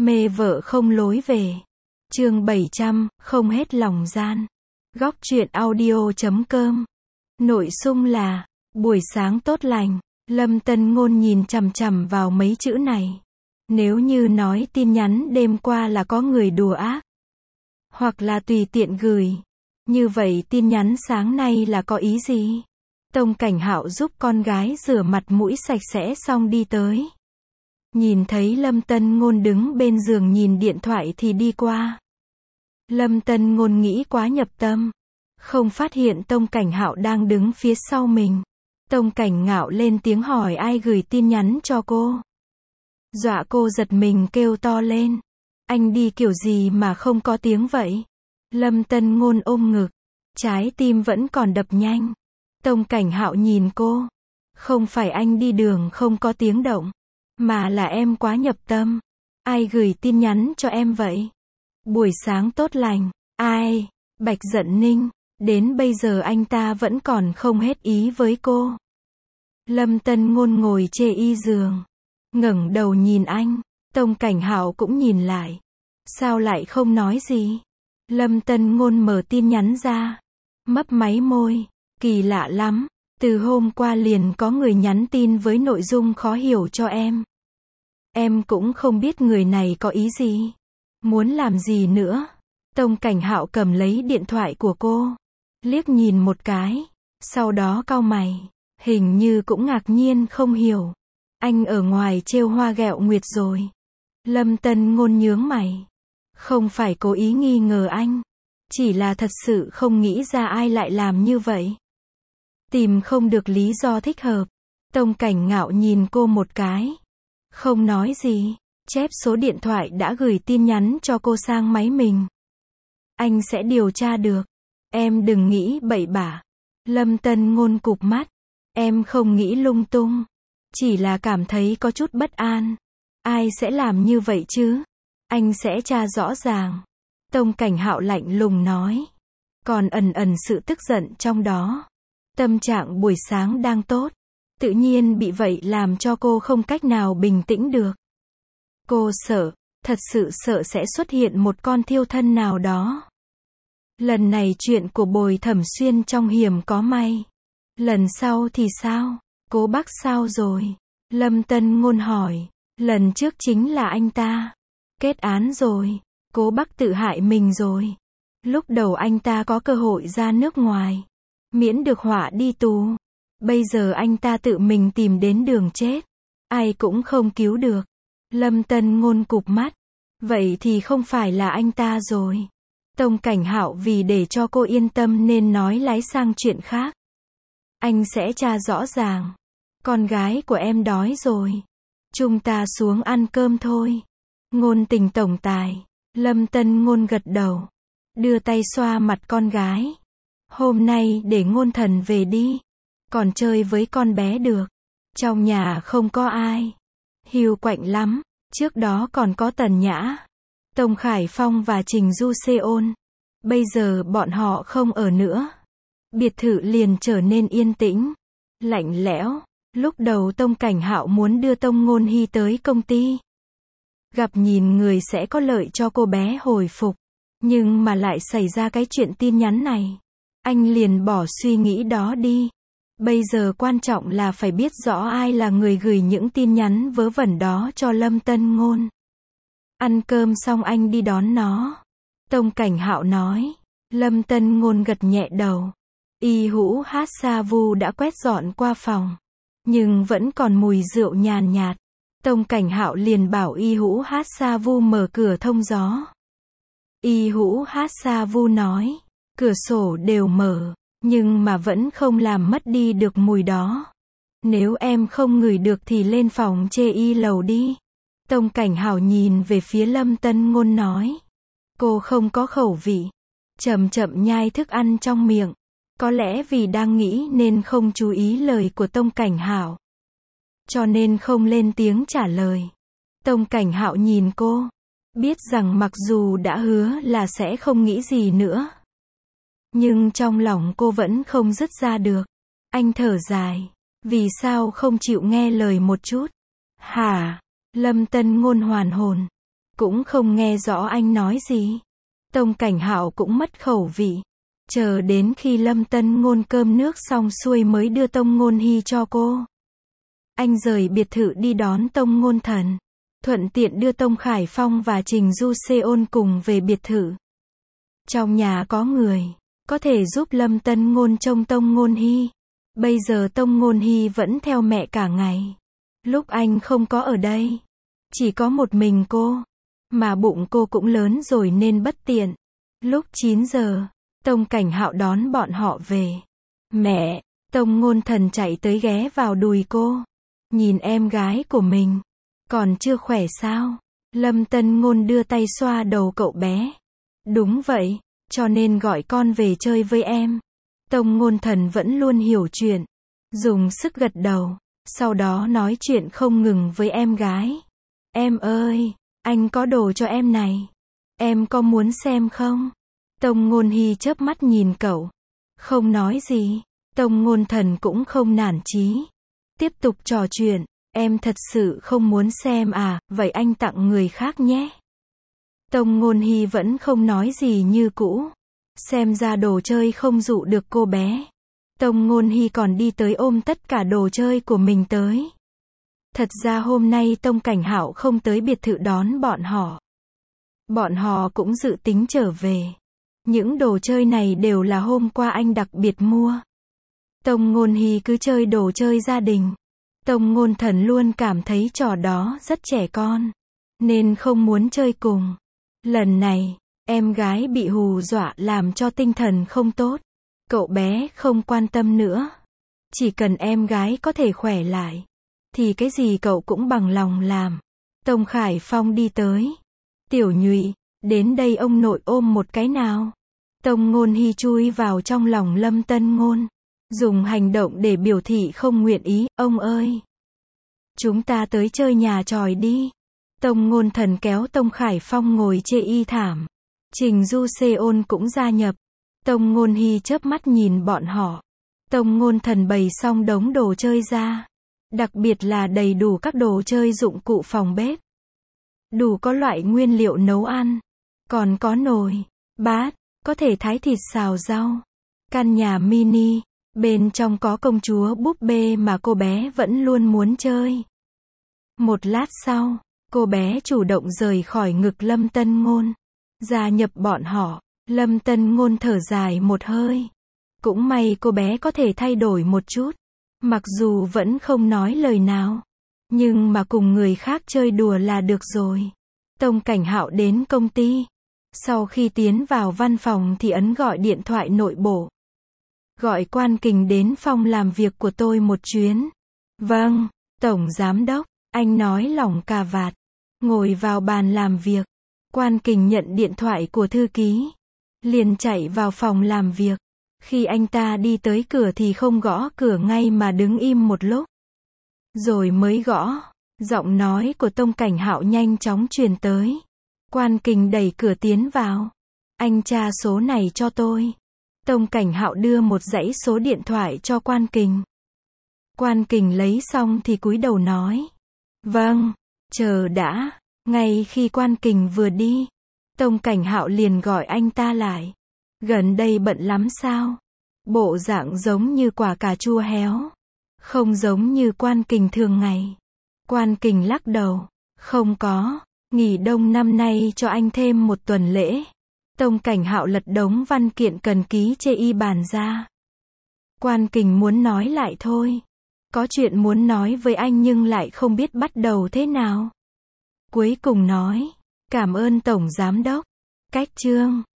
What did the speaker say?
Mê vợ không lối về. Chương 700, không hết lòng gian. Góc truyện audio.com. Nội dung là, buổi sáng tốt lành. Lâm Tân Ngôn nhìn chằm chằm vào mấy chữ này. Nếu như nói tin nhắn đêm qua là có người đùa ác, hoặc là tùy tiện gửi, như vậy tin nhắn sáng nay là có ý gì? Tông Cảnh Hạo giúp con gái rửa mặt mũi sạch sẽ xong đi tới. Nhìn thấy Lâm Tân Ngôn đứng bên giường nhìn điện thoại thì đi qua. Lâm Tân Ngôn nghĩ quá nhập tâm, không phát hiện Tông Cảnh Hạo đang đứng phía sau mình. Tông Cảnh Ngạo lên tiếng hỏi ai gửi tin nhắn cho cô. Dọa cô giật mình kêu to lên. Anh đi kiểu gì mà không có tiếng vậy? Lâm Tân Ngôn ôm ngực, trái tim vẫn còn đập nhanh. Tông Cảnh Hạo nhìn cô. Không phải anh đi đường không có tiếng động, mà là em quá nhập tâm. Ai gửi tin nhắn cho em vậy? Buổi sáng tốt lành. Ai? Bạch Dận Ninh. Đến bây giờ anh ta vẫn còn không hết ý với cô. Lâm Tân Ngôn ngồi chê y giường, ngẩng đầu nhìn anh. Tông Cảnh Hạo cũng nhìn lại. Sao lại không nói gì? Lâm Tân Ngôn mở tin nhắn ra, mấp máy môi. Kỳ lạ lắm, từ hôm qua liền có người nhắn tin với nội dung khó hiểu cho em. Em cũng không biết người này có ý gì, muốn làm gì nữa. Tông Cảnh Hạo cầm lấy điện thoại của cô, liếc nhìn một cái, sau đó cau mày, hình như cũng ngạc nhiên không hiểu. Anh ở ngoài trêu hoa ghẹo nguyệt rồi. Lâm Tân Ngôn nhướng mày. Không phải cố ý nghi ngờ anh, chỉ là thật sự không nghĩ ra ai lại làm như vậy. Tìm không được lý do thích hợp. Tông Cảnh Ngạo nhìn cô một cái, không nói gì, chép số điện thoại đã gửi tin nhắn cho cô sang máy mình. Anh sẽ điều tra được. Em đừng nghĩ bậy bạ. Lâm Tân Ngôn cụp mắt. Em không nghĩ lung tung, chỉ là cảm thấy có chút bất an. Ai sẽ làm như vậy chứ? Anh sẽ tra rõ ràng. Tông Cảnh Hạo lạnh lùng nói, còn ẩn ẩn sự tức giận trong đó. Tâm trạng buổi sáng đang tốt, tự nhiên bị vậy làm cho cô không cách nào bình tĩnh được. Cô sợ, thật sự sợ sẽ xuất hiện một con thiêu thân nào đó. Lần này chuyện của Bồi Thẩm Xuyên trong hiểm có may. Lần sau thì sao? Cố Bắc sao rồi? Lâm Tân Ngôn hỏi. Lần trước chính là anh ta. Kết án rồi. Cố Bắc tự hại mình rồi. Lúc đầu anh ta có cơ hội ra nước ngoài, miễn được họa đi tù. Bây giờ anh ta tự mình tìm đến đường chết, ai cũng không cứu được. Lâm Tân Ngôn cụp mắt. Vậy thì không phải là anh ta rồi. Tông Cảnh Hạo vì để cho cô yên tâm nên nói lái sang chuyện khác. Anh sẽ tra rõ ràng. Con gái của em đói rồi. Chúng ta xuống ăn cơm thôi. Ngôn Tình tổng tài. Lâm Tân Ngôn gật đầu, đưa tay xoa mặt con gái. Hôm nay để Ngôn Thần về đi, còn chơi với con bé được. Trong nhà không có ai. Hiu quạnh lắm. Trước đó còn có Tần Nhã, Tông Khải Phong và Trình Du Seon. Bây giờ bọn họ không ở nữa. Biệt thự liền trở nên yên tĩnh, lạnh lẽo. Lúc đầu Tông Cảnh Hạo muốn đưa Tông Ngôn Hy tới công ty, gặp nhìn người sẽ có lợi cho cô bé hồi phục. Nhưng mà lại xảy ra cái chuyện tin nhắn này. Anh liền bỏ suy nghĩ đó đi. Bây giờ quan trọng là phải biết rõ ai là người gửi những tin nhắn vớ vẩn đó cho Lâm Tân Ngôn. Ăn cơm xong anh đi đón nó. Tông Cảnh Hạo nói. Lâm Tân Ngôn gật nhẹ đầu. Y Hữu Hát Sa Vu đã quét dọn qua phòng, nhưng vẫn còn mùi rượu nhàn nhạt. Tông Cảnh Hạo liền bảo Y Hữu Hát Sa Vu mở cửa thông gió. Y Hữu Hát Sa Vu nói, cửa sổ đều mở, nhưng mà vẫn không làm mất đi được mùi đó. Nếu em không ngửi được thì lên phòng chê y lầu đi. Tông Cảnh Hạo nhìn về phía Lâm Tân Ngôn nói. Cô không có khẩu vị. Chậm chậm nhai thức ăn trong miệng. Có lẽ vì đang nghĩ nên không chú ý lời của Tông Cảnh Hạo, cho nên không lên tiếng trả lời. Tông Cảnh Hạo nhìn cô, biết rằng mặc dù đã hứa là sẽ không nghĩ gì nữa, nhưng trong lòng cô vẫn không dứt ra được. Anh thở dài. Vì sao không chịu nghe lời một chút? Hả? Lâm Tân Ngôn hoàn hồn. cũng không nghe rõ anh nói gì. Tông Cảnh Hạo cũng mất khẩu vị. Chờ đến khi Lâm Tân Ngôn cơm nước xong xuôi mới đưa Tông Ngôn Hy cho cô. Anh rời biệt thự đi đón Tông Ngôn Thần. Thuận tiện đưa Tông Khải Phong và Trình Du Seon cùng về biệt thự. Trong nhà có người, có thể giúp Lâm Tân Ngôn trông Tông Ngôn Hy. Bây giờ Tông Ngôn Hy vẫn theo mẹ cả ngày. Lúc anh không có ở đây, chỉ có một mình cô. Mà bụng cô cũng lớn rồi nên bất tiện. Lúc 9 giờ, Tông Cảnh Hạo đón bọn họ về. Mẹ, Tông Ngôn Thần chạy tới ghé vào đùi cô. Nhìn em gái của mình. Còn chưa khỏe sao? Lâm Tân Ngôn đưa tay xoa đầu cậu bé. Đúng vậy, cho nên gọi con về chơi với em. Tông Ngôn Thần vẫn luôn hiểu chuyện. Dùng sức gật đầu. Sau đó nói chuyện không ngừng với em gái. Em ơi, anh có đồ cho em này. Em có muốn xem không? Tông Ngôn Hy chớp mắt nhìn cậu. Không nói gì. Tông Ngôn Thần cũng không nản chí. Tiếp tục trò chuyện. Em thật sự không muốn xem à, vậy anh tặng người khác nhé. Tông Ngôn Hy vẫn không nói gì như cũ. Xem ra đồ chơi không dụ được cô bé. Tông Ngôn Hy còn đi tới ôm tất cả đồ chơi của mình tới. Thật ra hôm nay Tông Cảnh Hạo không tới biệt thự đón bọn họ. Bọn họ cũng dự tính trở về. Những đồ chơi này đều là hôm qua anh đặc biệt mua. Tông Ngôn Hy cứ chơi đồ chơi gia đình. Tông Ngôn Thần luôn cảm thấy trò đó rất trẻ con, nên không muốn chơi cùng. Lần này, em gái bị hù dọa làm cho tinh thần không tốt. Cậu bé không quan tâm nữa. Chỉ cần em gái có thể khỏe lại, thì cái gì cậu cũng bằng lòng làm. Tông Khải Phong đi tới. Tiểu Nhụy, đến đây ông nội ôm một cái nào. Tông Ngôn Hy chui vào trong lòng Lâm Tân Ngôn. Dùng hành động để biểu thị không nguyện ý. Ông ơi, chúng ta tới chơi nhà tròi đi. Tông Ngôn Thần kéo Tông Khải Phong ngồi chê y thảm. Trình Du Seon cũng gia nhập. Tông Ngôn Hy chớp mắt nhìn bọn họ. Tông Ngôn Thần bày xong đống đồ chơi ra. Đặc biệt là đầy đủ các đồ chơi dụng cụ phòng bếp. Đủ có loại nguyên liệu nấu ăn. Còn có nồi, bát, có thể thái thịt xào rau. Căn nhà mini. Bên trong có công chúa búp bê mà cô bé vẫn luôn muốn chơi. Một lát sau, cô bé chủ động rời khỏi ngực Lâm Tân Ngôn. Gia nhập bọn họ, Lâm Tân Ngôn thở dài một hơi. Cũng may cô bé có thể thay đổi một chút. Mặc dù vẫn không nói lời nào. Nhưng mà cùng người khác chơi đùa là được rồi. Tông Cảnh Hạo đến công ty. Sau khi tiến vào văn phòng thì ấn gọi điện thoại nội bộ. Gọi Quan Kình đến phòng làm việc của tôi một chuyến. Vâng, Tổng Giám đốc, anh nói lỏng cà vạt. Ngồi vào bàn làm việc. Quan Kình nhận điện thoại của thư ký. Liền chạy vào phòng làm việc. Khi anh ta đi tới cửa thì không gõ cửa ngay mà đứng im một lúc. Rồi mới gõ. Giọng nói của Tông Cảnh Hạo nhanh chóng truyền tới. Quan Kình đẩy cửa tiến vào. Anh tra số này cho tôi. Tông Cảnh Hạo đưa một dãy số điện thoại cho Quan Kình. Quan Kình lấy xong thì cúi đầu nói. Vâng, chờ đã. Ngay khi Quan Kình vừa đi, Tông Cảnh Hạo liền gọi anh ta lại. Gần đây bận lắm sao? Bộ dạng giống như quả cà chua héo. Không giống như Quan Kình thường ngày. Quan Kình lắc đầu. Không có. Nghỉ đông năm nay cho anh thêm một tuần lễ. Tông Cảnh Hạo lật đống văn kiện cần ký chê y bàn ra. Quan Kình muốn nói lại thôi. Có chuyện muốn nói với anh nhưng lại không biết bắt đầu thế nào. Cuối cùng nói. Cảm ơn Tổng Giám đốc. Cách chương